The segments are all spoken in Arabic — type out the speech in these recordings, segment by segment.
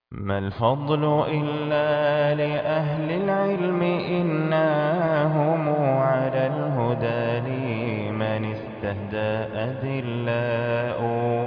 ما الفضل إلا لأهل العلم إنهم على الهدى لمن استهدى أذلاء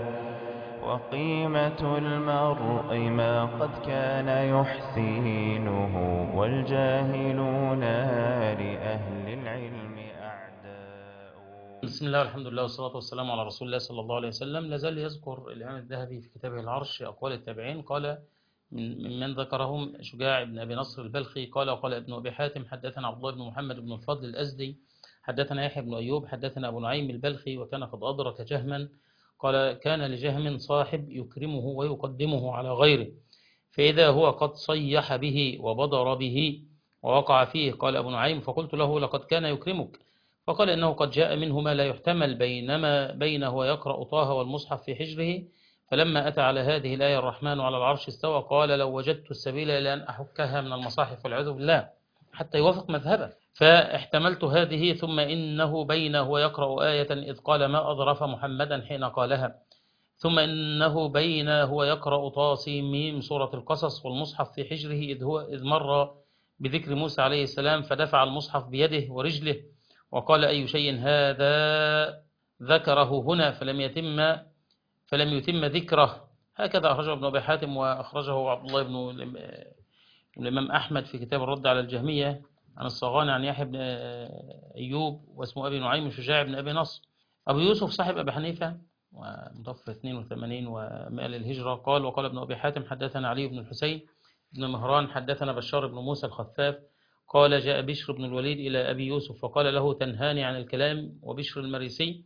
وقيمة المرء ما قد كان يحسنه والجاهلون لأهل العلم أعداء. بسم الله والحمد لله والصلاة والسلام على رسول الله صلى الله عليه وسلم. لازال يذكر الإمام الذهبي في كتابه العرش أقوال التابعين. قال من ذكرهم شجاع بن أبي نصر البلخي قال: وقال ابن أبي حاتم حدثنا عبد الله بن محمد بن الفضل الأزدي حدثنا يحيى بن أيوب حدثنا أبو نعيم البلخي وكان قد أدرك جهما. قال: كان لجهم صاحب يكرمه ويقدمه على غيره، فإذا هو قد صيح به وبدر به ووقع فيه. قال أبو نعيم: فقلت له: لقد كان يكرمك. فقال: إنه قد جاء منه ما لا يحتمل، بينما بينه ويقرأ طه والمصحف في حجره. فلما أتى على هذه الآية الرحمن على العرش استوى، قال: لو وجدت السبيل إلى أن أحكها من المصاحف والعياذ بالله حتى يوافق مذهبه. فاحتملت هذه، ثم إنه بينه ويقرأ آية إذ قال: ما أظرف محمدا حين قالها. ثم إنه بينه ويقرأ طاسيم سورة القصص والمصحف في حجره إذ مر بذكر موسى عليه السلام فدفع المصحف بيده ورجله وقال: أي شيء هذا؟ ذكره هنا فلم يتم ذكره. هكذا أخرجه ابن أبي حاتم، وأخرجه عبد الله بن الإمام أحمد في كتاب الرد على الجهمية عن الصغاني عن يحيى بن أيوب، واسمه أبي نعيم شجاع بن أبي نصر. أبو يوسف صاحب أبي حنيفة ومتوفى 82 و100 للهجرة قال: وقال ابن أبي حاتم حدثنا علي بن الحسين بن مهران حدثنا بشار بن موسى الخفاف قال: جاء بشر بن الوليد إلى أبي يوسف فقال له: تنهاني عن الكلام وبشر المريسي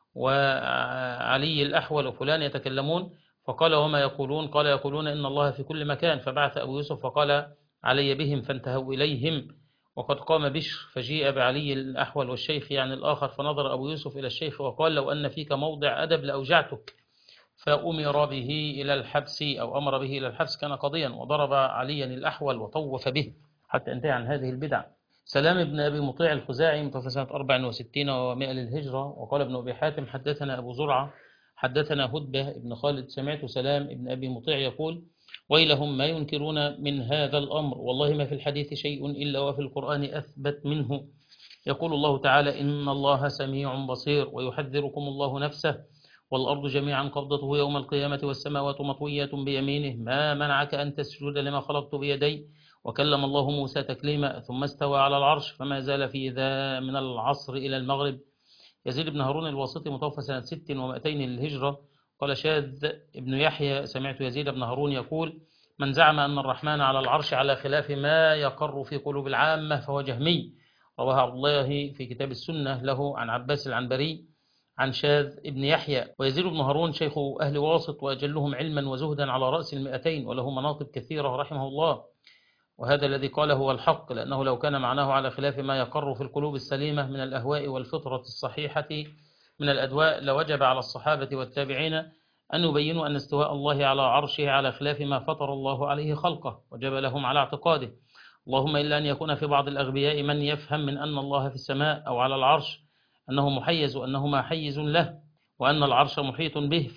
وعلي الأحول وفلان يتكلمون؟ فقال: وما يقولون؟ قال: يقولون إن الله في كل مكان. فبعث أبو يوسف فقال: علي بهم، فانتهوا إليهم. وقد قام بشر فجيء بعلي الأحول والشيخ يعني الآخر، فنظر أبو يوسف إلى الشيخ وقال: لو أن فيك موضع أدب لأوجعتك. فأمر به إلى الحبس، أو أمر به إلى الحبس، كان قضيا، وضرب عليا الأحول وطوف به حتى انتهى عن هذه البدع. سلام بن أبي مطيع الخزاعي متوفى سنة 64 و100 للهجرة. وقال ابن أبي حاتم حدثنا أبو زرعة حدثنا هدبة بن خالد سمعت سلام بن أبي مطيع يقول: ويلهم ما ينكرون من هذا الأمر، والله ما في الحديث شيء إلا وفي القرآن أثبت منه. يقول الله تعالى: إن الله سميع بصير، ويحذركم الله نفسه، والأرض جميعا قبضته يوم القيامة والسماوات مطوية بيمينه، ما منعك أن تسجد لما خلقت بيدي؟ وكلم الله موسى تكليما، ثم استوى على العرش فما زال في ذا من العصر إلى المغرب. يزيد بن هارون الواسطي متوفى سنة 6 و200 للهجرة قال: شاذ ابن يحيى سمعت يزيد بن هارون يقول: من زعم أن الرحمن على العرش على خلاف ما يقر في قلوب العامة فهو جهمي. رواه عبد الله في كتاب السنة له عن عباس العنبري عن شاذ ابن يحيى. ويزيد بن هارون شيخ أهل واسط وأجلهم علما وزهدا على رأس 200، وله مناقب كثيرة رحمه الله. وهذا الذي قاله هو الحق، لأنه لو كان معناه على خلاف ما يقر في القلوب السليمة من الأهواء والفطرة الصحيحة من الأدواء لوجب على الصحابة والتابعين أن يبينوا أن استواء الله على عرشه على خلاف ما فطر الله عليه خلقه، وجب لهم على اعتقاده. اللهم إلا أن يكون في بعض الأغبياء من يفهم من أن الله في السماء أو على العرش أنه محيز وأنه ما حيز له، وأن العرش محيط به،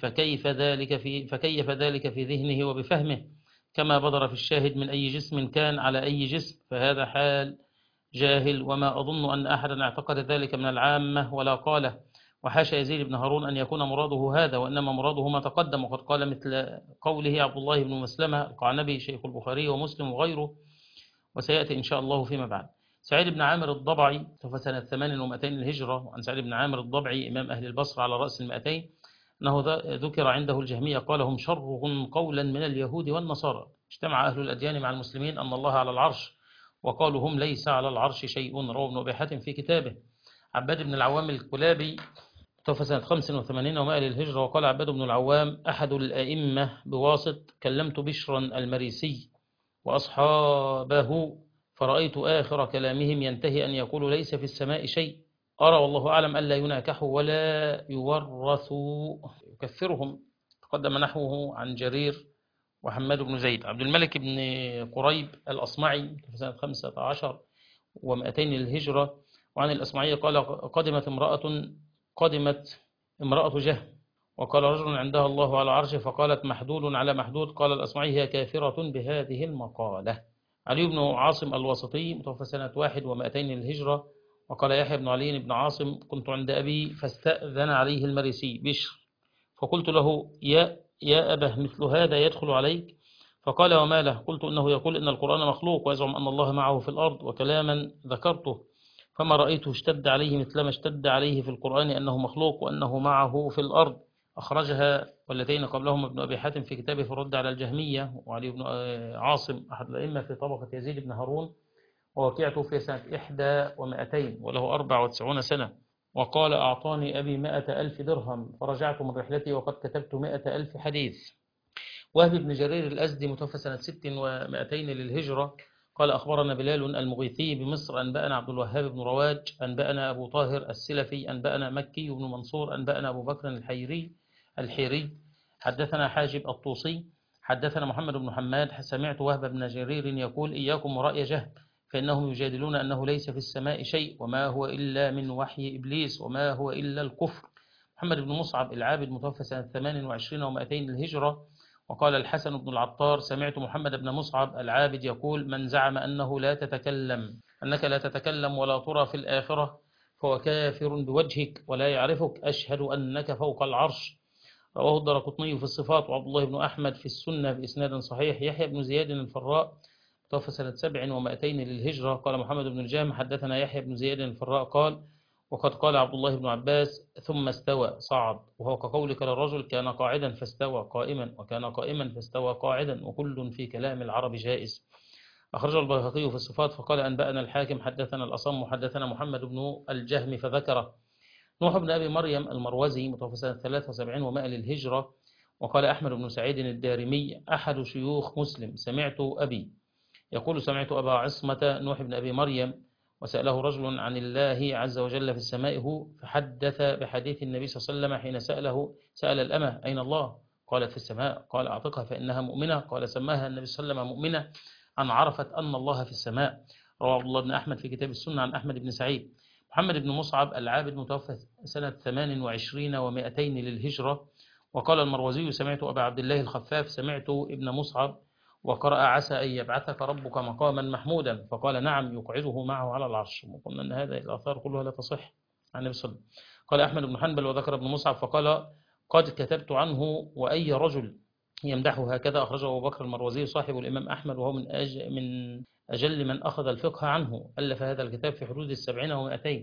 فكيف ذلك في ذهنه وبفهمه، كما بدر في الشاهد من أي جسم كان على أي جسم، فهذا حال جاهل، وما أظن أن أحدا اعتقد ذلك من العامة ولا قاله. وحاشا يزيد بن هارون أن يكون مراده هذا، وإنما مراده ما تقدم، وقد قال مثل قوله عبد الله بن مسلمة القعنبي شيخ البخاري ومسلم وغيره، وسيأتي إن شاء الله فيما بعد. سعيد بن عامر الضبعي توفى سنة 8 و200 الهجرة. وعن سعيد بن عامر الضبعي إمام أهل البصرة على رأس 200 أنه ذكر عنده الجهمية قال: هم شرهم قولا من اليهود والنصارى. اجتمع أهل الأديان مع المسلمين أن الله على العرش، وقالوا هم ليس على العرش شيء. رواه ابن أبي حاتم في كتابه. عباد بن العوام الكلابي توفى سنة 85 و100 للهجرة. وقال عباد بن العوام أحد الأئمة بواسط: كلمت بشرا المريسي وأصحابه فرأيت آخر كلامهم ينتهي أن يقول ليس في السماء شيء، أرى والله أعلم ألا يناكحوا ولا يورثوا، يكفرهم. تقدم نحوه عن جرير وحماد بن زيد. عبد الملك بن قريب الأصمعي في سنة 15 و200 للهجرة. وعن الأصمعي قال: قدمت امرأة جهم، وقال رجل عندها الله على عرشه فقالت محدود على محدود. قال الأصمعي هي كافرة بهذه المقالة. علي بن عاصم الواسطي متوفى سنة 1 و200 للهجرة. وقال يحيى بن علي بن عاصم كنت عند أبي فاستأذن عليه المريسي بشر فقلت له يا أبه مثل هذا يدخل عليك؟ فقال وما له؟ قلت إنه يقول إن القرآن مخلوق ويزعم أن الله معه في الأرض وكلاما ذكرته فما رأيته اشتد عليه مثلما اشتد عليه في القرآن أنه مخلوق وأنه معه في الأرض. أخرجها واللتين قبلهم ابن أبي حاتم في كتابه في الرد على الجهمية. وعلي بن عاصم أحد الأئمة في طبقة يزيد بن هارون ووقيعته في سنة 1 و200 وله 94 سنة. وقال أعطاني أبي 100,000 درهم فرجعت من رحلتي وقد كتبت 100,000 حديث. وهب بن جرير الأزدي متوفى سنة 6 و200 للهجرة. قال أخبرنا بلال المغيثي بمصر أنبأنا عبد الوهاب بن رواج أنبأنا أبو طاهر السلفي أنبأنا مكي بن منصور أنبأنا أبو بكر الحيري حدثنا حاجب الطوسي حدثنا محمد بن حماد سمعت وهب بن جرير يقول إياكم ورأي جهل فإنهم يجادلون أنه ليس في السماء شيء وما هو إلا من وحي إبليس وما هو إلا الكفر. محمد بن مصعب العابد متوفى سنة 28 و200 للهجرة. وقال الحسن بن العطار سمعت محمد بن مصعب العابد يقول من زعم أنك لا تتكلم ولا ترى في الآخرة فهو كافر بوجهك ولا يعرفك أشهد أنك فوق العرش. رواه الدرقطني في الصفات وعبد الله بن أحمد في السنة بإسناد صحيح. يحيى بن زياد الفراء توفى سنة 7 و200 للهجرة. قال محمد بن الجام حدثنا يحيى بن زياد الفراء قال وقد قال عبد الله بن عباس ثم استوى صعد وهو كقولك للرجل كان قاعدا فاستوى قائما وكان قائما فاستوى قاعدا وكل في كلام العرب جائز. أخرج البيهقي في الصفات فقال أنبأنا الحاكم حدثنا الأصم حدثنا محمد بن الجهم فذكره. نوح بن أبي مريم المروزي متوفى سنة 73 و100 للهجرة. وقال أحمد بن سعيد الدارمي أحد شيوخ مسلم سمعت أبي يقول سمعت أبا عصمة نوح بن أبي مريم وسأله رجل عن الله عز وجل في السماء هو فحدث بحديث النبي صلى الله عليه وسلم حين سأل الأمة أين الله؟ قالت في السماء. قال أعتقها فإنها مؤمنة. قال سماها النبي صلى الله عليه وسلم مؤمنة أن عرفت أن الله في السماء. رواه عبد الله بن أحمد في كتاب السنة عن أحمد بن سعيد. محمد بن مصعب العابد متوفى سنة 28 و200 للهجرة. وقال المروزي سمعت أبا عبد الله الخفاف سمعت ابن مصعب وقرأ عسى أن يبعثك ربك مقاما محمودا فقال نعم يقعده معه على العرش. وقلنا أن هذه الآثار كلها لا تصح عن النبي صلى الله عليه وسلم. قال أحمد بن حنبل وذكر ابن مصعب فقال قد كتبت عنه وأي رجل يمدحه هكذا. أخرجه أبو بكر المروزي صاحب الإمام أحمد وهو من أجل من أخذ الفقه عنه. ألف هذا الكتاب في حدود 70 و200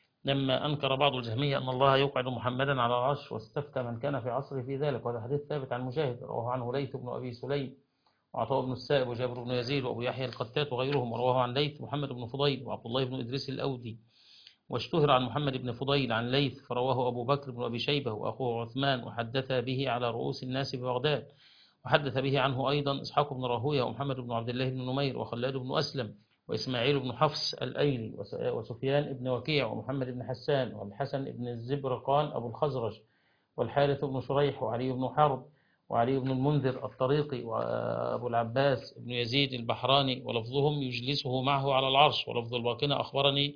لما أنكر بعض الجهمية أن الله يقعد محمدا على العرش واستفتى من كان في عصره في ذلك. وهذا حديث ثابت عن مجاهد رواه عنه ليث بن أبي سليم وعطاء بن السائب وجابر بن يزيد وأبو يحيى القتات وغيرهم. ورواه عن ليث محمد بن فضيل وعبد الله بن إدريس الأودي. واشتهر عن محمد بن فضيل عن ليث فرواه أبو بكر بن أبي شيبة وأخوه عثمان وحدث به على رؤوس الناس ببغداد. وحدث به عنه أيضا إسحاق بن راهويه ومحمد بن عبد الله بن نمير وخلاد بن أسلم وإسماعيل بن حفص الأيلي وسفيان بن وكيع ومحمد بن حسان والحسن بن الزبرقان أبو الخزرج والحارث بن شريح وعلي بن حرب وعلي بن المنذر الطريقي وأبو العباس بن يزيد البحراني ولفظهم يجلسه معه على العرش. ولفظ الباقين أخبرني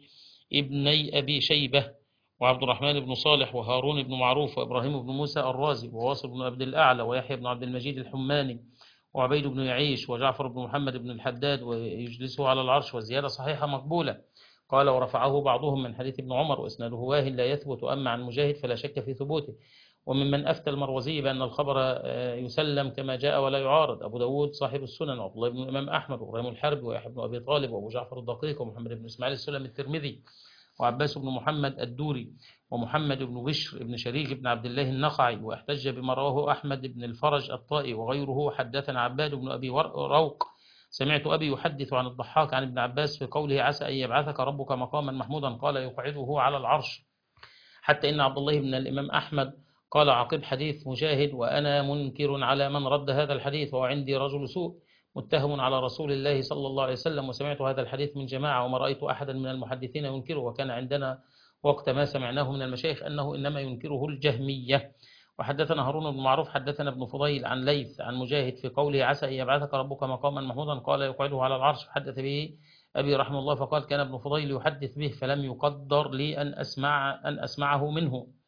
ابني أبي شيبة وعبد الرحمن بن صالح وهارون بن معروف وإبراهيم بن موسى الرازي وواصل بن عبد الأعلى ويحيى بن عبد المجيد الحماني وعبيد بن يعيش وجعفر بن محمد بن الحداد ويجلسه على العرش والزيادة صحيحة مقبولة. قال ورفعه بعضهم من حديث ابن عمر وإسناده واهن لا يثبت وأما عن مجاهد فلا شك في ثبوته. وممن أفتى المروزي بأن الخبر يسلم كما جاء ولا يعارض أبو داود صاحب السنن وعبد الله بن الإمام أحمد وإبراهيم الحربي ويحيى بن أبي طالب وأبو جعفر الدقيق ومحمد بن إسماعيل السلمي الترمذي وعباس بن محمد الدوري ومحمد بن بشر بن شريك بن عبد الله النخعي. واحتج بما رواه أحمد بن الفرج الطائي وغيره. حدثنا عباد بن أبي روق سمعت أبي يحدث عن الضحاك عن ابن عباس في قوله عسى أن يبعثك ربك مقاما محمودا قال يقعده على العرش. حتى إن عبد الله بن الإمام أحمد قال عقب حديث مجاهد وأنا منكر على من رد هذا الحديث وعندي رجل سوء متهم على رسول الله صلى الله عليه وسلم. وسمعت هذا الحديث من جماعة وما رأيت أحدا من المحدثين ينكره. وكان عندنا وقت ما سمعناه من المشايخ أنه إنما ينكره الجهمية. وحدثنا هارون بن معروف حدثنا ابن فضيل عن ليث عن مجاهد في قوله عسى أن يبعثك ربك مقاما محمودا قال يقعده على العرش. حدث به أبي رحمه الله فقال كان ابن فضيل يحدث به فلم يقدر لي أن أسمعه منه.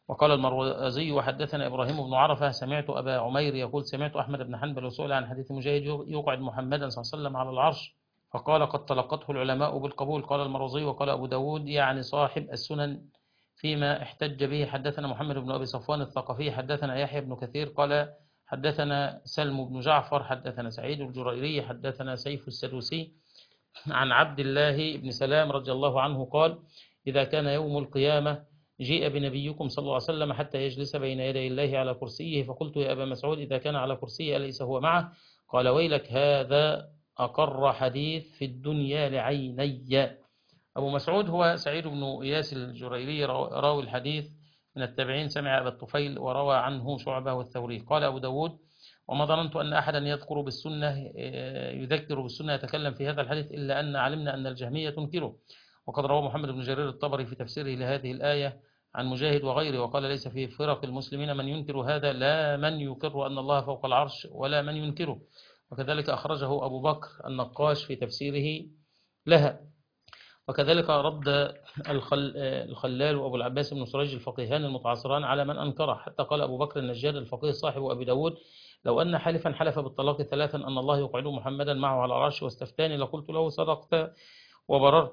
وقال المروزي وحدثنا إبراهيم بن عرفة سمعت أبا عمير يقول سمعت أحمد بن حنبل وسئل عن حديث مجاهد يقعد محمدا صلى الله عليه وسلم على العرش فقال قد تلقته العلماء بالقبول. قال المروزي وقال أبو داود يعني صاحب السنن فيما احتج به. حدثنا محمد بن أبي صفوان الثقفي حدثنا يحيى بن كثير قال حدثنا سلم بن جعفر حدثنا سعيد الجريري حدثنا سيف السدوسي عن عبد الله بن سلام رضي الله عنه قال إذا كان يوم القيامة جيء بنبيكم صلى الله عليه وسلم حتى يجلس بين يدي الله على كرسيه فقلت يا أبا مسعود إذا كان على كرسيه أليس هو معه؟ قال ويلك هذا أقر حديث في الدنيا لعيني. أبو مسعود هو سعيد بن إياس الجريري راوي الحديث من التابعين سمع أبا الطفيل وروى عنه شعبة والثوري. قال أبو داود وما ظننت أن أحدا يذكر بالسنة يتكلم في هذا الحديث إلا أن علمنا أن الجهمية تنكره. وقد روى محمد بن جرير الطبري في تفسيره لهذه الآية عن مجاهد وغيره وقال ليس في فرق المسلمين من ينكر هذا لا من يقر أن الله فوق العرش ولا من ينكره. وكذلك أخرجه أبو بكر النقاش في تفسيره لها. وكذلك رد الخلال وأبو العباس بن سريج الفقيهان المتعاصران على من أنكره حتى قال أبو بكر النجار الفقيه صاحب أبي داود لو أن حلفا حلف بالطلاق ثلاثا أن الله يقعد محمدا معه على العرش واستفتاني لقلت له صدقت وبررت.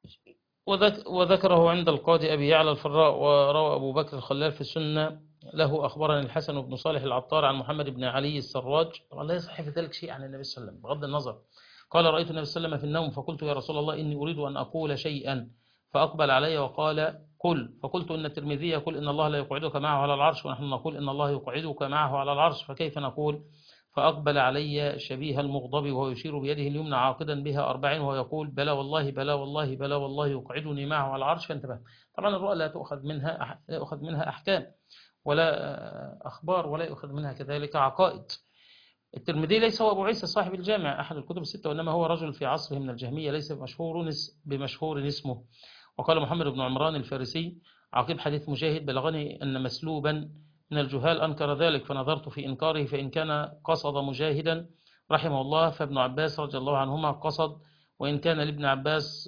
وذكره عند القاضي أبي يعلى الفراء. وروى أبو بكر الخلال في السنة له أخبرني الحسن بن صالح العطار عن محمد بن علي السراج طبعا لا يصح في ذلك شيء عن النبي صلى الله عليه وسلم بغض النظر. قال رأيت النبي صلى الله عليه وسلم في النوم فقلت يا رسول الله إني أريد أن أقول شيئا فأقبل علي وقال قل. فقلت إن الترمذي يقول إن الله لا يقعدك معه على العرش ونحن نقول إن الله يقعدك معه على العرش فكيف نقول؟ فأقبل علي شبيه المغضب وهو يشير بيده اليمنى عاقدا بها 40 وهو يقول بلى والله بلى والله بلى والله يقعدني معه على العرش. فانتبه. طبعا الرؤى لا يؤخذ منها أحكام ولا أخبار ولا يؤخذ منها كذلك عقائد. الترمذي ليس هو أبو عيسى صاحب الجامع أحد الكتب الستة وإنما هو رجل في عصره من الجهمية ليس بمشهور اسمه. وقال محمد بن عمران الفارسي عقيب حديث مجاهد بلغني أن مسلوبا من الجهال أنكر ذلك فنظرت في إنكاره فإن كان قصد مجاهدا رحمه الله فابن عباس رضي الله عنهما قصد وإن كان لابن عباس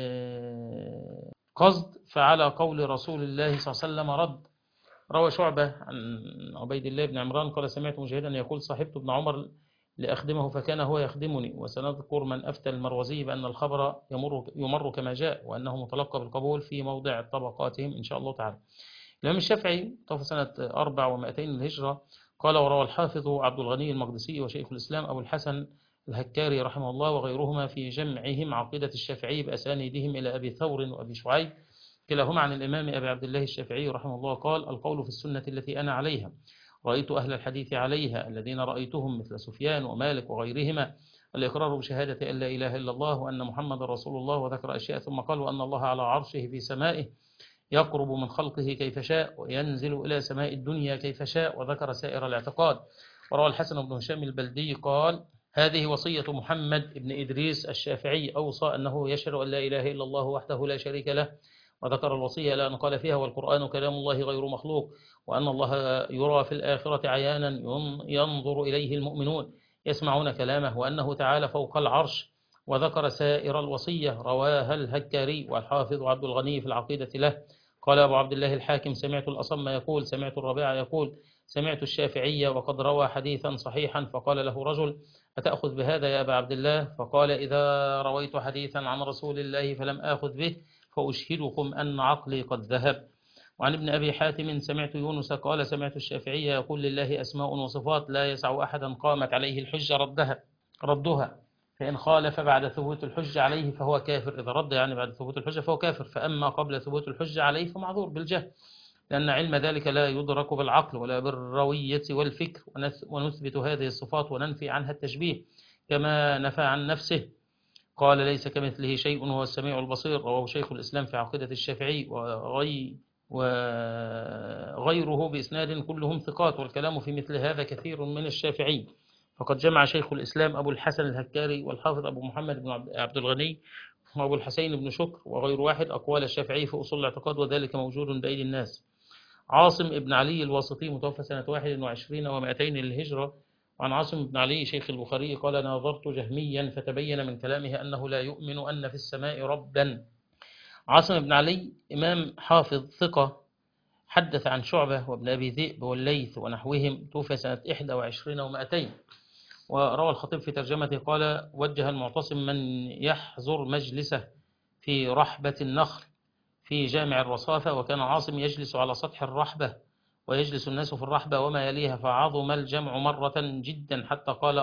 قصد فعلى قول رسول الله صلى الله عليه وسلم رد. روى شعبة عن عبيد الله بن عمران قال سمعت مجاهدا يقول صاحبت ابن عمر لأخدمه فكان هو يخدمني. وسنذكر من أفتى المروزي بأن الخبر يمر كما جاء وأنه متلقى بالقبول في موضع طبقاتهم إن شاء الله تعالى. الإمام الشافعي توفى سنة 400 للهجرة قال وروى الحافظ عبد الغني المقدسي وشيخ الإسلام أبو الحسن الهكاري رحمه الله وغيرهما في جمعهم عقيدة الشافعي بأسانيدهم إلى أبي ثور وأبي شعيب كلاهما عن الإمام أبي عبد الله الشافعي رحمه الله قال القول في السنة التي أنا عليها رأيت أهل الحديث عليها الذين رأيتهم مثل سفيان ومالك وغيرهما الإقرار بشهادة أن لا إله إلا الله وأن محمد رسول الله وذكر أشياء ثم قال وأن الله على عرشه في سمائه يقرب من خلقه كيف شاء وينزل إلى سماء الدنيا كيف شاء وذكر سائر الاعتقاد. وروى الحسن بن هشام البلدي قال هذه وصية محمد بن إدريس الشافعي أوصى أنه يشهد أن لا إله إلا الله وحده لا شريك له وذكر الوصية لأن قال فيها والقرآن كلام الله غير مخلوق وأن الله يرى في الآخرة عيانا ينظر إليه المؤمنون يسمعون كلامه وأنه تعالى فوق العرش وذكر سائر الوصية. رواها الهكاري والحافظ عبد الغني في العقيدة له. قال أبو عبد الله الحاكم سمعت الأصم يقول سمعت الربيع يقول سمعت الشافعي وقد روى حديثا صحيحا فقال له رجل أتأخذ بهذا يا أبا عبد الله فقال إذا رويت حديثا عن رسول الله فلم آخذ به فأشهدكم أن عقلي قد ذهب. وعن ابن أبي حاتم سمعت يونس قال سمعت الشافعي يقول لله أسماء وصفات لا يسع أحدا قامت عليه الحجة ردها فإن خالف بعد ثبوت الحجة عليه فهو كافر. إذا رد يعني بعد ثبوت الحجة فهو كافر فأما قبل ثبوت الحجة عليه فمعذور بالجهل لأن علم ذلك لا يدرك بالعقل ولا بالروية والفكر ونثبت هذه الصفات وننفي عنها التشبيه كما نفى عن نفسه. قال ليس كمثله شيء وهو السميع البصير. رواه شيخ الإسلام في عقيدة الشافعي وغيره بإسناد كلهم ثقات والكلام في مثل هذا كثير من الشافعي. فقد جمع شيخ الإسلام أبو الحسن الهكاري والحافظ أبو محمد بن عبد الغني وأبو الحسين بن شكر وغير واحد أقوال الشافعي في أصول الاعتقاد وذلك موجود بأيدي الناس. عاصم ابن علي الواسطي متوفى سنة 21 و200 للهجرة. وعن عاصم بن علي شيخ البخاري قال ناظرت جهميا فتبين من كلامه أنه لا يؤمن أن في السماء ربا. عاصم بن علي إمام حافظ ثقة حدث عن شعبة وابن أبي ذئب والليث ونحوهم، توفي سنة 21 و200. وروى الخطيب في ترجمته قال: وجه المعتصم من يحضر مجلسه في رحبة النخل في جامع الرصافة، وكان عاصم يجلس على سطح الرحبة ويجلس الناس في الرحبة وما يليها، فعظم الجمع مرة جدا حتى قال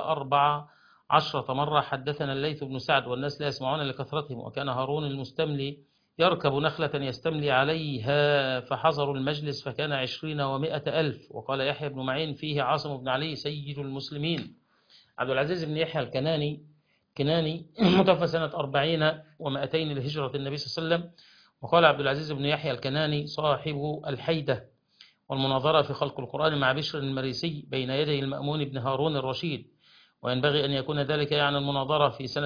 14 مرة: حدثنا الليث بن سعد والناس لا يسمعون لكثرتهم. وكان هارون المستملي يركب نخلة يستملي عليها فحضروا المجلس فكان 20 و100 ألف. وقال يحيى بن معين فيه عاصم بن علي سيد المسلمين. عبد العزيز بن يحيى كناني متوفى سنة 40 و200 لهجرة النبي صلى الله عليه وسلم. وقال عبد العزيز بن يحيى الكناني صاحب الحيدة والمناظرة في خلق القرآن مع بشر المريسي بين يدي المأمون بن هارون الرشيد، وينبغي أن يكون ذلك يعني المناظرة في سنة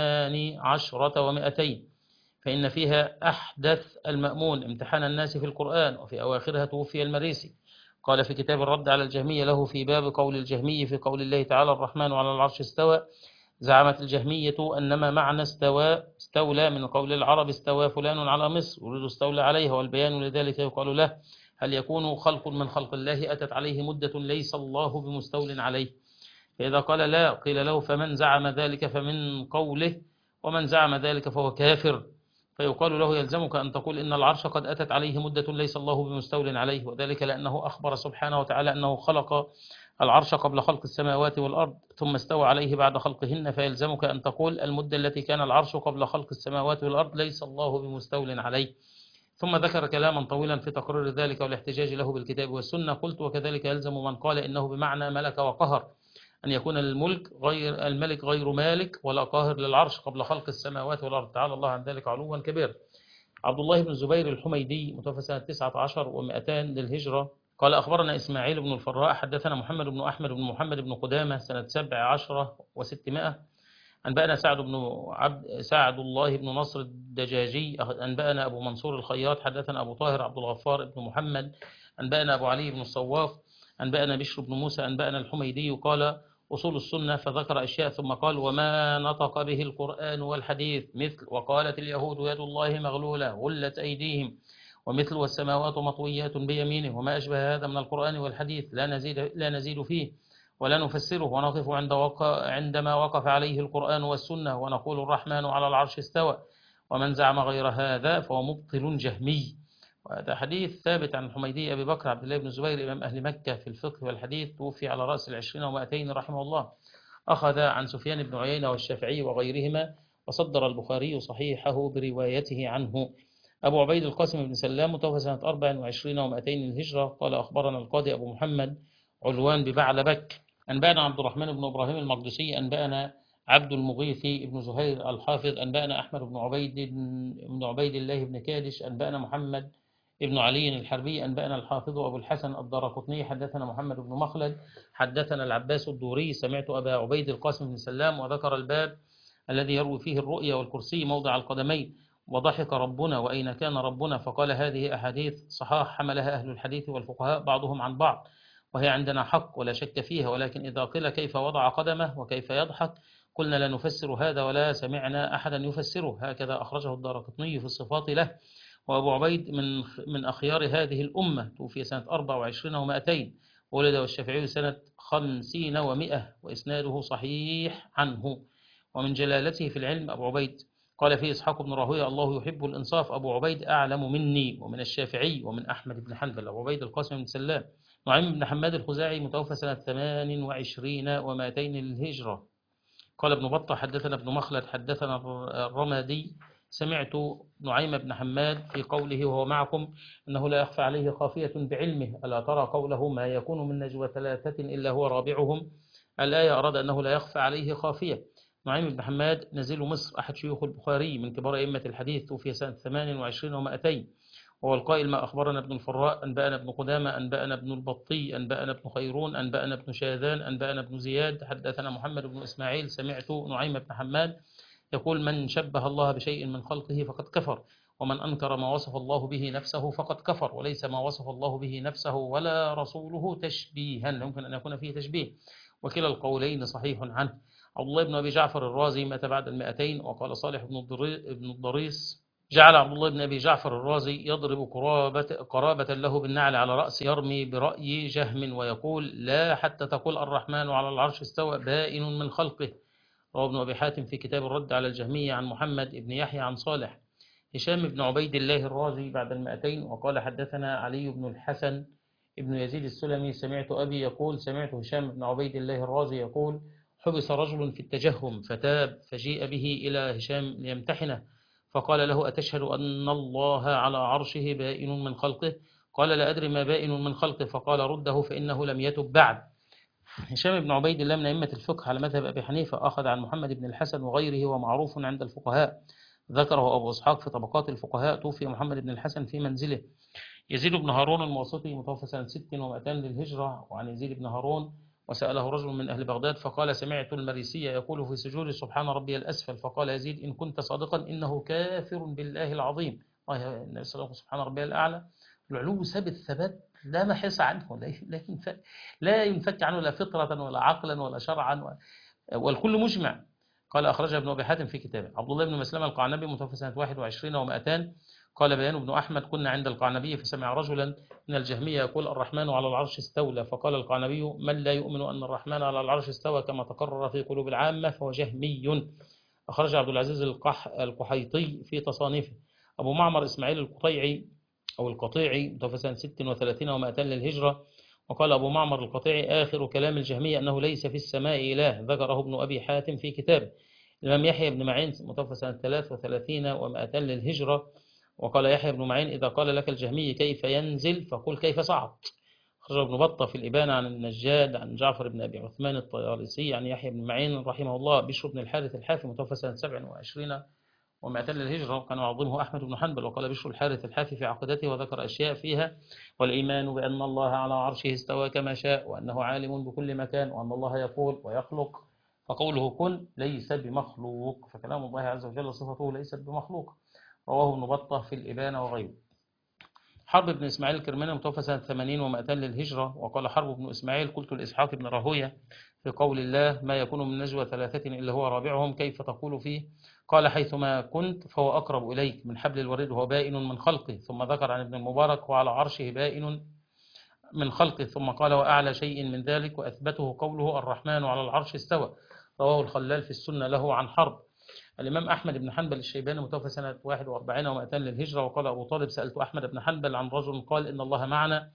18 و200، فإن فيها أحدث المأمون امتحان الناس في القرآن، وفي أواخرها توفي المريسي. قال في كتاب الرد على الجهمية له في باب قول الجهمي في قول الله تعالى: الرحمن على العرش استوى: زعمت الجهمية أنما معنى استولى من قول العرب استوى فلان على مصر، يريد استولى عليها، والبيان لذلك يقال له: هل يكون خلق من خلق الله أتت عليه مدة ليس الله بمستول عليه؟ فإذا قال لا، قيل له: فمن زعم ذلك فمن قوله، ومن زعم ذلك فهو كافر. فيقال له: يلزمك أن تقول إن العرش قد أتت عليه مدة ليس الله بمستول عليه، وذلك لأنه أخبر سبحانه وتعالى أنه خلق العرش قبل خلق السماوات والأرض ثم استوى عليه بعد خلقهن، فيلزمك أن تقول المدة التي كان العرش قبل خلق السماوات والأرض ليس الله بمستول عليه. ثم ذكر كلاما طويلا في تقرير ذلك والاحتجاج له بالكتاب والسنة. قلت: وكذلك يلزم من قال إنه بمعنى ملك وقهر أن يكون الملك غير مالك ولا قاهر للعرش قبل خلق السماوات والأرض، تعالى الله عن ذلك علوا كبير. عبد الله بن الزبير الحميدي متوفى سنة 19 و200 للهجرة قال: أخبرنا إسماعيل بن الفراء حدثنا محمد بن أحمد بن محمد بن قدامة سنة 17 و600. أنبأنا سعد الله بن نصر الدجاجي. أنبأنا أبو منصور الخياط. حدثنا أبو طاهر عبد الغفار بن محمد. أنبأنا أبو علي بن الصواف. أنبأنا بشر بن موسى. أنبأنا الحميدي قال: أصول السنة، فذكر أشياء ثم قال: وما نطق به القرآن والحديث مثل: وقالت اليهود يد الله مغلولة غلت أيديهم، ومثل: والسماوات مطويات بيمينه، وما أشبه هذا من القرآن والحديث لا نزيد فيه ولا نفسره، ونقف عندما وقف عليه القرآن والسنة، ونقول الرحمن على العرش استوى. ومن زعم غير هذا فهو مبطل جهمي. وهذا حديث ثابت عن الحميدي أبي بكر عبد الله بن الزبير إمام أهل مكة في الفقه والحديث، توفي على رأس 20 و200 رحمه الله. أخذ عن سفيان بن عيينة والشافعي وغيرهما، وصدر البخاري صحيحه بروايته عنه. أبو عبيد القاسم بن سلام متوفى سنة 24 و200 الهجرة قال: أخبرنا القاضي أبو محمد علوان ببعلبك. أنبأنا عبد الرحمن بن إبراهيم المقدسي. أنبأنا عبد المغيث بن زهير الحافظ. أنبأنا أحمد بن عبيد الله بن كادش. أنبأنا محمد ابن علي الحربي. أنبأنا الحافظ أبو الحسن الدارقطني. حدثنا محمد بن مخلد. حدثنا العباس الدوري. سمعت أبا عبيد القاسم بن سلام. وذكر الباب الذي يروي فيه الرؤيا والكرسي موضع القدمين. وضحك ربنا وأين كان ربنا، فقال: هذه أحاديث صحاح حملها أهل الحديث والفقهاء بعضهم عن بعض، وهي عندنا حق ولا شك فيها، ولكن إذا قيل كيف وضع قدمه وكيف يضحك قلنا لا نفسر هذا ولا سمعنا أحدا يفسره. هكذا أخرجه الدارقطني في الصفات له. وأبو عبيد من أخيار هذه الأمة، توفي سنة 24 و200. ولد والشافعي سنة 50 و100، وإسناده صحيح عنه. ومن جلالته في العلم أبو عبيد قال فيه إسحاق بن راهويه: الله يحب الإنصاف. أبو عبيد أعلم مني ومن الشافعي ومن أحمد بن حنبل. أبو عبيد القاسم بن سلام. نعيم بن حماد الخزاعي متوفى سنة 28 و200 للهجرة قال ابن بطة: حدثنا ابن مخلد. حدثنا الرمادي. سمعت نعيم بن حماد في قوله: وهو معكم أنه لا يخفى عليه خافية بعلمه. ألا ترى قوله: ما يكون من نجوى ثلاثة إلا هو رابعهم. الآية أراد أنه لا يخفى عليه خافية. نعيم بن حماد نزيل مصر، أحد شيوخ البخاري، من كبار أئمة الحديث، توفي سنة 28 و200. وهو القائل: ما أخبرنا ابن الفراء. أنبأنا ابن قدامة. أنبأنا ابن البطي. أنبأنا ابن خيرون. أنبأنا ابن شاذان. أنبأنا ابن زياد. حدثنا محمد بن إسماعيل. سمعت نعيم بن حماد يقول: من شبه الله بشيء من خلقه فقد كفر، ومن أنكر ما وصف الله به نفسه فقد كفر، وليس ما وصف الله به نفسه ولا رسوله تشبيها، يمكن أن يكون فيه تشبيه، وكلا القولين صحيح عنه. عبد الله بن أبي جعفر الرازي مات بعد 200. وقال صالح بن الضريس جعل عبد الله بن أبي جعفر الرازي يضرب قرابة له بالنعل على رأس يرمي برأي جهم ويقول لا حتى تقول الرحمن على العرش استوى بائن من خلقه. رواه ابن أبي حاتم في كتاب الرد على الجهمية عن محمد بن يحيى عن صالح. هشام بن عبيد الله الرازي بعد 200 وقال حدثنا علي بن الحسن ابن يزيد السلمي سمعت أبي يقول سمعت هشام بن عبيد الله الرازي يقول حبس رجل في التجهم فتاب فجيء به إلى هشام ليمتحنه فقال له أتشهد أن الله على عرشه بائن من خلقه؟ قال لا أدري ما بائن من خلقه، فقال رده فإنه لم يتب بعد. هشام بن عبيد الله من أئمة الفقه على مذهب أبي حنيفة، أخذ عن محمد بن الحسن وغيره ومعروف عند الفقهاء، ذكره أبو إسحاق في طبقات الفقهاء. توفي محمد بن الحسن في منزله. يزيد بن هارون المواسطي متوفى سنة 6 و200 للهجرة. وعن يزيد بن هارون وسأله رجل من أهل بغداد فقال سمعت المريسي يقول في سجود سبحان ربي الأسفل، فقال يزيد إن كنت صادقا إنه كافر بالله العظيم. النبي صلى الله عليه وسلم سبحان ربي الأعلى العلو ثابت ثبات لا محيص عنه، لا ينفك عنه لا فطرة ولا عقلا ولا شرعا، والكل مجمع. قال أخرجها ابن أبي حاتم في كتابه. عبد الله بن مسلمة القعنبي متوفى سنة 21 و200 قال بيان ابن أحمد كنا عند القعنبي فسمع رجلا من الجهمية يقول الرحمن على العرش استولى، فقال القعنبي من لا يؤمن أن الرحمن على العرش استوى كما تقرر في قلوب العامة فهو جهمي. أخرج عبد العزيز القحيطي في تصانيفه. أبو معمر إسماعيل القطيعي أو القطيعي متوفى سنة 36 و200 للهجرة. وقال أبو معمر القطيعي آخر كلام الجهمية أنه ليس في السماء إله، ذكره ابن أبي حاتم في كتابه. الإمام يحيى بن معين متوفى سنة 33 و200 للهجرة. وقال يحيى بن معين إذا قال لك الجهمي كيف ينزل فقل كيف صعد. خرج ابن بطة في الإبانة عن النجاد عن جعفر بن أبي عثمان الطيالسي عن يحيى بن معين رحمه الله. بشر بن الحارث الحافي متوفى سنة 27 و200 للهجرة، وكان يعظمه أحمد بن حنبل. وقال بشر الحارث الحافي في عقيدته وذكر أشياء فيها والإيمان بأن الله على عرشه استوى كما شاء وأنه عالم بكل مكان وأن الله يقول ويخلق فقوله كن ليس بمخلوق، فكلام الله عز وجل صفته ليست بمخلوق. رواه ابن بطة في الإبانة وغيره. حرب بن إسماعيل الكرماني متوفى سنة 80 و200 للهجرة. وقال حرب بن إسماعيل قلت لإسحاق بن راهوية في قول الله ما يكون من نجوى ثلاثة إلا هو رابعهم كيف تقول فيه؟ قال حيثما كنت فهو أقرب إليك من حبل الوريد وهو بائن من خلقه. ثم ذكر عن ابن المبارك وعلى عرشه بائن من خلقه. ثم قال وأعلى شيء من ذلك وأثبته قوله الرحمن على العرش استوى. رواه الخلال في السنة له عن حرب. الإمام أحمد بن حنبل الشيباني متوفى سنة 41 و200 للهجرة. وقال أبو طالب سألت أحمد بن حنبل عن رجل قال إن الله معنا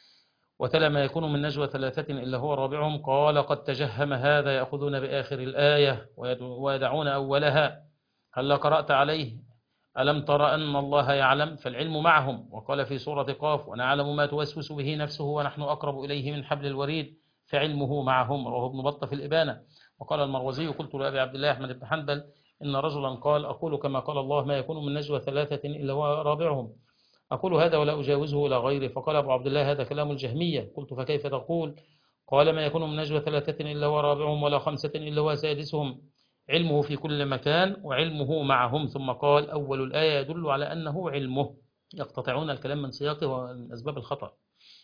وتلا ما يكون من نجوى ثلاثة إلا هو رابعهم قال قد تجهم هذا يأخذون بآخر الآية ويدعون أولها هل قرأت عليه ألم تر أن الله يعلم فالعلم معهم. وقال في سورة قاف ونعلم ما توسوس به نفسه ونحن أقرب إليه من حبل الوريد فعلمه معهم. رواه ابن بطة في الإبانة. وقال المروزي قلت لأبي عبد الله أحمد بن حنبل إن رجلا قال أقول كما قال الله ما يكون من نجوى ثلاثة إلا هو رابعهم أقول هذا ولا أجاوزه إلى غيره. فقال أبو عبد الله هذا كلام الجهمية. قلت فكيف تقول؟ قال ما يكون من نجوى ثلاثة إلا هو رابعهم ولا خمسة إلا هو سادسهم علمه في كل مكان وعلمه معهم. ثم قال أول الآية يدل على أنه علمه. يقتطعون الكلام من سياقه ومن أسباب الخطأ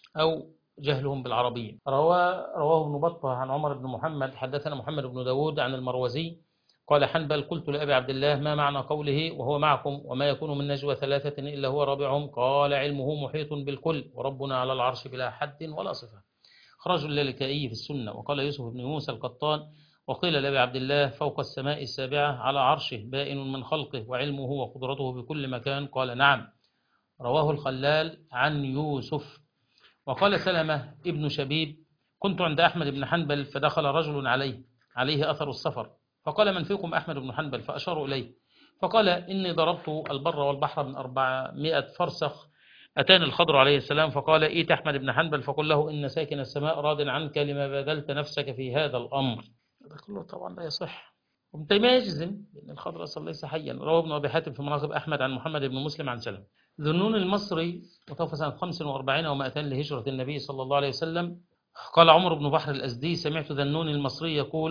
أو جهلهم بالعربية. رواه ابن بطة عن عمر بن محمد حدثنا محمد بن داود عن المروزي قال حنبل قلت لأبي عبد الله ما معنى قوله وهو معكم وما يكون من نجوى ثلاثة إلا هو رابعهم قال علمه محيط بالكل وربنا على العرش بلا حد ولا صفة. خرج اللالكائي في السنة. وقال يوسف بن موسى القطان وقيل لأبي عبد الله فوق السماء السابعة على عرشه بائن من خلقه وعلمه وقدرته بكل مكان قال نعم. رواه الخلال عن يوسف. وقال سلمة ابن شبيب كنت عند أحمد بن حنبل فدخل رجل عليه أثر السفر فقال من فيكم أحمد بن حنبل فأشاروا إليه فقال إني ضربت البر والبحر من 400 فرسخ. أتاني الخضر عليه السلام فقال إيت أحمد بن حنبل فقل له إن ساكن السماء راض عنك لما بذلت نفسك في هذا الأمر. كله طبعا لا يصح. ابن تيمية يجزم لأن الخضر أصلا ليس حيا. رواه ابن أبي حاتم في مناقب أحمد عن محمد بن مسلم عن سلم. ذنون المصري متوفى سنة 45 و200 لهجرة النبي صلى الله عليه وسلم. قال عمر بن بحر الأزدي سمعت ذنون المصري يقول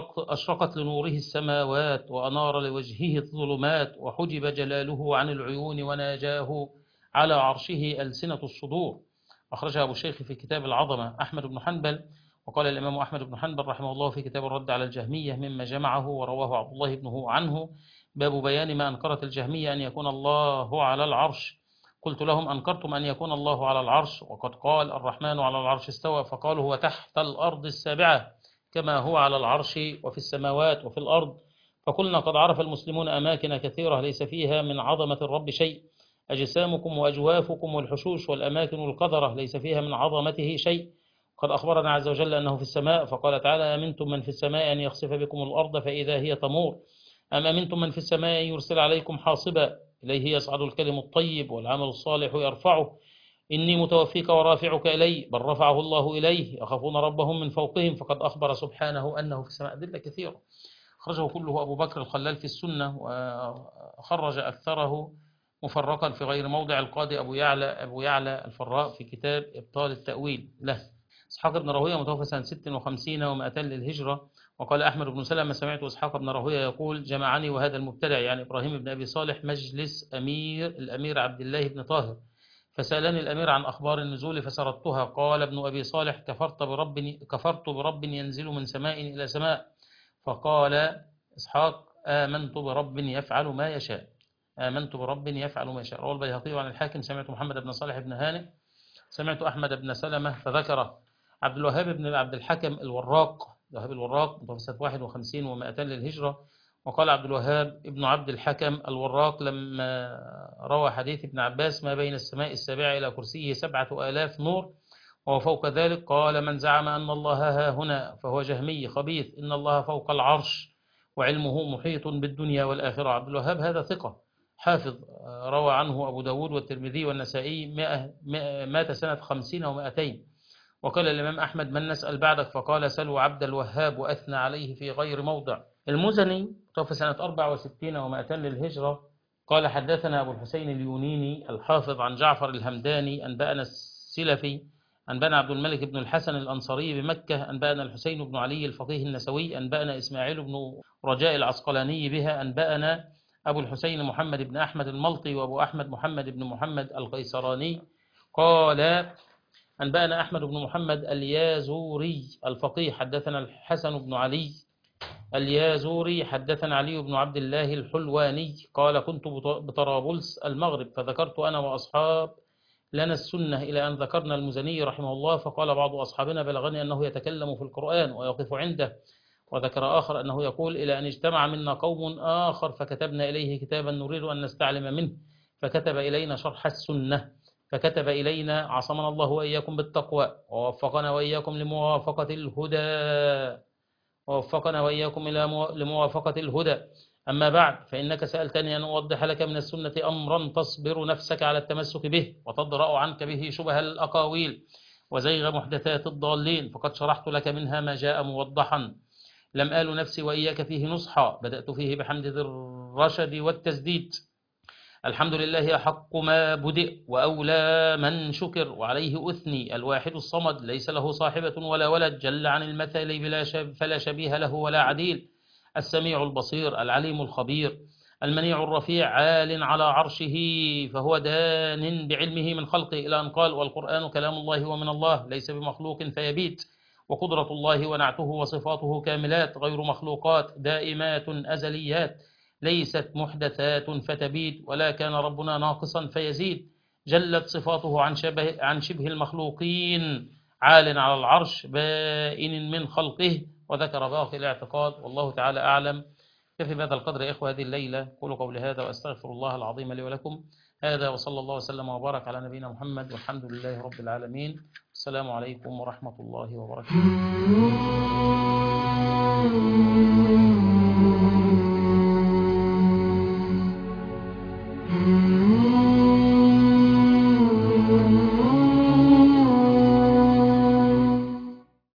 أشرقت لنوره السماوات وأنار لوجهه الظلمات وحجب جلاله عن العيون وناجاه على عرشه ألسنة الصدور. أخرجها أبو الشيخ في كتاب العظمة أحمد بن حنبل. وقال الإمام أحمد بن حنبل رحمه الله في كتاب الرد على الجهمية مما جمعه ورواه عبد الله بنه عنه باب بيان ما أنكرت الجهمية أن يكون الله على العرش. قلت لهم أنكرتم أن يكون الله على العرش وقد قال الرحمن على العرش استوى، فقالوا هو تحت الأرض السابعة كما هو على العرش وفي السماوات وفي الأرض. فقلنا قد عرف المسلمون أماكن كثيرة ليس فيها من عظمة الرب شيء، أجسامكم وأجوافكم والحشوش والأماكن القذرة ليس فيها من عظمته شيء. قد أخبرنا عز وجل أنه في السماء، فقال تعالى أمنتم من في السماء أن يخسف بكم الأرض فإذا هي تمور، أم أمنتم من في السماء أن يرسل عليكم حاصبا، إليه يصعد الكلم الطيب والعمل الصالح يرفعه، إني متوفيك ورافعك إلي، بل رفعه الله إليه، يخافون ربهم من فوقهم. فقد أخبر سبحانه أنه في السماء. أدلة كثيرة خرجه كله أبو بكر الخلال في السنة، وخرج أكثره مفرقا في غير موضع القاضي أبو يعلى الفراء في كتاب إبطال التأويل له. إسحاق بن راهويه متوفى سنة 56 و200 للهجرة. وقال أحمد بن سلمة سمعت إسحاق بن راهويه يقول جمعني وهذا المبتدع يعني إبراهيم بن أبي صالح مجلس الأمير عبد الله بن طاهر، فسألني الأمير عن أخبار النزول فسردتها. قال ابن أبي صالح كفرت برب ينزل من سماء إلى سماء. فقال إسحاق آمنت برب يفعل ما يشاء، آمنت برب يفعل ما يشاء. رواه البيهقي عن الحاكم سمعت محمد بن صالح بن هانئ سمعت أحمد بن سلمة فذكره. عبد الوهاب بن عبد الحكم الوراق متوفى سنة 51 و200 للهجرة. وقال عبد الوهاب ابن عبد الحكم الوراق لما روى حديث ابن عباس ما بين السماء السابعة إلى كرسيه 7000 نور وفوق ذلك، قال من زعم أن الله ها هنا فهو جهمي خبيث، إن الله فوق العرش وعلمه محيط بالدنيا والآخرة. عبد الوهاب هذا ثقة حافظ، روى عنه أبو داود والترمذي والنسائي، مات سنة 50 و200. وقال الإمام أحمد من نسأل بعدك، فقال سلوا عبد الوهاب وأثنى عليه في غير موضع. المزني توفى سنة 64 و200 للهجرة. قال حدثنا أبو الحسين اليونيني الحافظ عن جعفر الهمداني أنبأنا السلفي أنبأنا عبد الملك بن الحسن الأنصاري بمكة أنبأنا الحسين بن علي الفقيه النسوي أنبأنا إسماعيل بن رجاء العسقلاني بها أنبأنا أبو الحسين محمد بن أحمد الملطي وأبو أحمد محمد بن محمد القيسراني قال أنبأنا أحمد بن محمد اليازوري الفقيه حدثنا الحسن بن علي اليازوري حدثنا علي بن عبد الله الحلواني قال كنت بطرابلس المغرب فذكرت أنا وأصحاب لنا السنة إلى أن ذكرنا المزني رحمه الله، فقال بعض أصحابنا بلغني أنه يتكلم في القرآن ويقف عنده، وذكر آخر أنه يقول إلى أن اجتمع منا قوم آخر فكتبنا إليه كتابا نريد أن نستعلم منه، فكتب إلينا شرح السنة، فكتب إلينا عصمنا الله وإياكم بالتقوى ووفقنا وإياكم لموافقة الهدى. أما بعد فإنك سألتني أن أوضح لك من السنة أمرا تصبر نفسك على التمسك به وتضرأ عنك به شبه الأقاويل وزيغ محدثات الضالين، فقد شرحت لك منها ما جاء موضحا. لم آل نفسي وإياك فيه نصحا، بدأت فيه بحمد ذي الرشد والتسديد. الحمد لله أحق ما بدئ وأولى من شكر وعليه أثني، الواحد الصمد ليس له صاحبة ولا ولد، جل عن المثل فلا شبيه له ولا عديل، السميع البصير العليم الخبير، المنيع الرفيع عال على عرشه فهو دان بعلمه من خلقه، إلى أن قال والقرآن كلام الله ومن الله ليس بمخلوق فيبيت، وقدرة الله ونعته وصفاته كاملات غير مخلوقات دائمات أزليات ليست محدثات فتبيد، ولا كان ربنا ناقصا فيزيد، جلت صفاته عن شبه المخلوقين، عال على العرش بائن من خلقه. وذكر باقي الاعتقاد والله تعالى أعلم. كفي بهذا القدر يا إخوة هذه الليلة، قولوا قولي هذا وأستغفر الله العظيم لي ولكم. هذا وصلى الله وسلم وبارك على نبينا محمد والحمد لله رب العالمين. السلام عليكم ورحمة الله وبركاته.